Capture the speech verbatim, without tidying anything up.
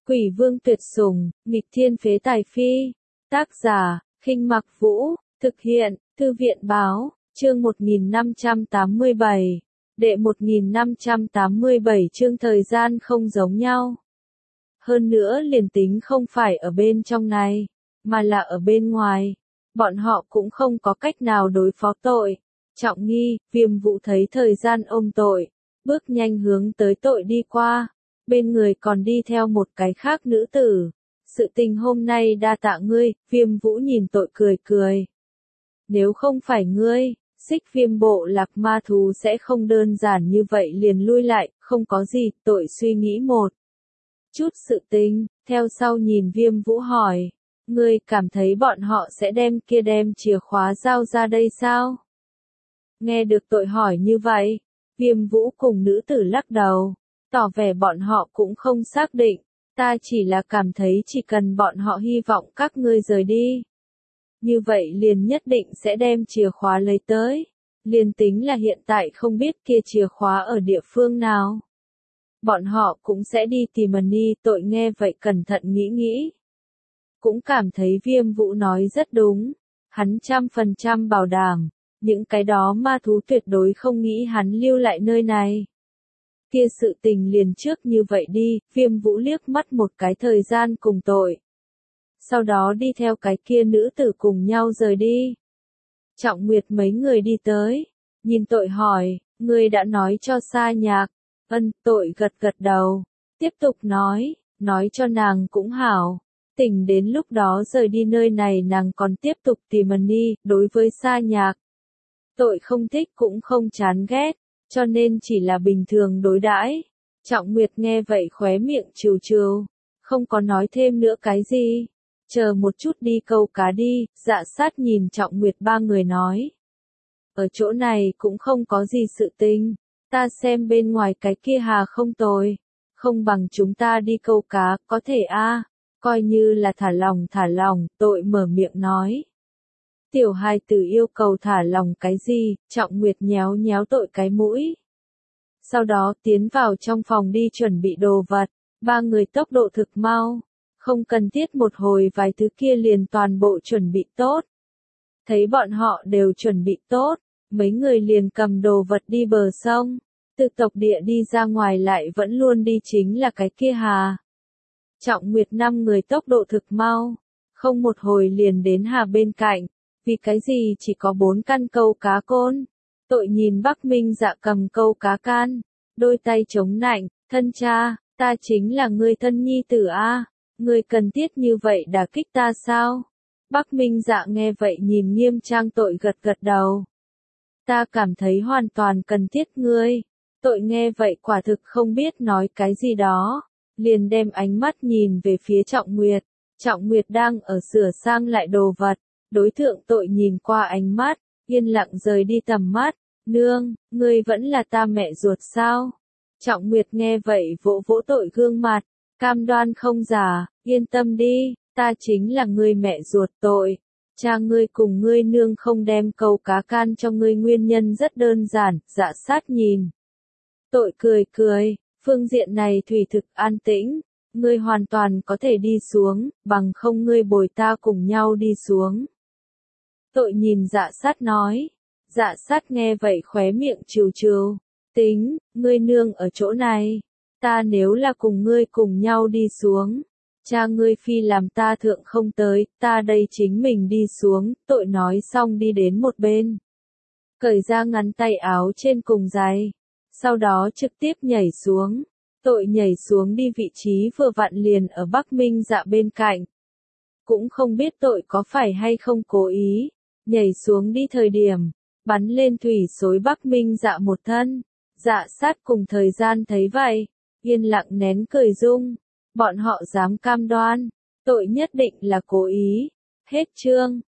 Quỷ vương tuyệt sủng, nghịch thiên phế tài phi. Tác giả, Khinh Mặc Vũ, thực hiện, Thư viện báo, chương một nghìn năm trăm tám mươi bảy. Đệ một nghìn năm trăm tám mươi bảy chương thời gian không giống nhau. Hơn nữa liền tính không phải ở bên trong này, mà là ở bên ngoài. Bọn họ cũng không có cách nào đối phó tội. Trọng Nghi, Viêm Vũ thấy thời gian ôm tội, bước nhanh hướng tới tội đi qua. Bên người còn đi theo một cái khác nữ tử. Sự tình hôm nay đa tạ ngươi, Viêm Vũ nhìn tội cười cười. Nếu không phải ngươi, Xích Viêm bộ lạc ma thú sẽ không đơn giản như vậy liền lui lại, không có gì, tội suy nghĩ một chút sự tình, theo sau nhìn Viêm Vũ hỏi, ngươi cảm thấy bọn họ sẽ đem kia đem chìa khóa giao ra đây sao? Nghe được tội hỏi như vậy, Viêm Vũ cùng nữ tử lắc đầu, tỏ vẻ bọn họ cũng không xác định, ta chỉ là cảm thấy chỉ cần bọn họ hy vọng các ngươi rời đi. Như vậy liền nhất định sẽ đem chìa khóa lấy tới, liền tính là hiện tại không biết kia chìa khóa ở địa phương nào. Bọn họ cũng sẽ đi tìm Mani, tội nghe vậy cẩn thận nghĩ nghĩ. Cũng cảm thấy Viêm Vũ nói rất đúng, hắn trăm phần trăm bảo đảm, những cái đó ma thú tuyệt đối không nghĩ hắn lưu lại nơi này. Kia sự tình liền trước như vậy đi, Viêm Vũ liếc mắt một cái thời gian cùng tội. Sau đó đi theo cái kia nữ tử cùng nhau rời đi. Trọng Nguyệt mấy người đi tới, nhìn tội hỏi, ngươi đã nói cho Sa Nhạc. Ân, tội gật gật đầu, tiếp tục nói, nói cho nàng cũng hảo. Tỉnh đến lúc đó rời đi nơi này nàng còn tiếp tục tìm Mani, đối với Sa Nhạc. Tội không thích cũng không chán ghét, cho nên chỉ là bình thường đối đãi. Trọng Nguyệt nghe vậy khóe miệng trừ trừ, không có nói thêm nữa cái gì. Chờ một chút đi câu cá đi, Dạ Sát nhìn Trọng Nguyệt ba người nói. Ở chỗ này cũng không có gì sự tình, ta xem bên ngoài cái kia hà không tồi, không bằng chúng ta đi câu cá, có thể a, coi như là thả lòng thả lòng, tội mở miệng nói. Tiểu hài tử yêu cầu thả lòng cái gì, Trọng Nguyệt nhéo nhéo tội cái mũi. Sau đó tiến vào trong phòng đi chuẩn bị đồ vật, ba người tốc độ thực mau, không cần thiết một hồi vài thứ kia liền toàn bộ chuẩn bị tốt. Thấy bọn họ đều chuẩn bị tốt, mấy người liền cầm đồ vật đi bờ sông, từ tộc địa đi ra ngoài lại vẫn luôn đi chính là cái kia hà. Trọng Nguyệt năm người tốc độ thực mau, không một hồi liền đến hà bên cạnh. Vì cái gì chỉ có bốn căn câu cá côn? Tội nhìn Bắc Minh Dạ cầm câu cá can, đôi tay chống nạnh, thân cha, ta chính là ngươi thân nhi tử a, ngươi cần thiết như vậy đả kích ta sao? Bắc Minh Dạ nghe vậy nhìn nghiêm trang tội gật gật đầu. Ta cảm thấy hoàn toàn cần thiết ngươi. Tội nghe vậy quả thực không biết nói cái gì đó, liền đem ánh mắt nhìn về phía Trọng Nguyệt. Trọng Nguyệt đang ở sửa sang lại đồ vật. Đối tượng tội nhìn qua ánh mắt, yên lặng rời đi tầm mắt, nương, ngươi vẫn là ta mẹ ruột sao? Trọng Nguyệt nghe vậy vỗ vỗ tội gương mặt, cam đoan không giả, yên tâm đi, ta chính là ngươi mẹ ruột tội. Cha ngươi cùng ngươi nương không đem câu cá can cho ngươi nguyên nhân rất đơn giản, Dạ Sát nhìn. Tội cười cười, phương diện này thủy thực an tĩnh. Ngươi hoàn toàn có thể đi xuống, bằng không ngươi bồi ta cùng nhau đi xuống. Tội nhìn Dạ Sát nói. Dạ Sát nghe vậy khóe miệng trừ trừ. Tính, ngươi nương ở chỗ này. Ta nếu là cùng ngươi cùng nhau đi xuống. Cha ngươi phi làm ta thượng không tới, ta đây chính mình đi xuống. Tội nói xong đi đến một bên. Cởi ra ngắn tay áo trên cùng giày. Sau đó trực tiếp nhảy xuống. Tội nhảy xuống đi vị trí vừa vặn liền ở Bắc Minh Dạ bên cạnh. Cũng không biết tội có phải hay không cố ý. Nhảy xuống đi thời điểm, bắn lên thủy xối Bắc Minh Dạ một thân. Dạ Sát cùng thời gian thấy vậy, yên lặng nén cười dung. Bọn họ dám cam đoan, tội nhất định là cố ý. Hết chương.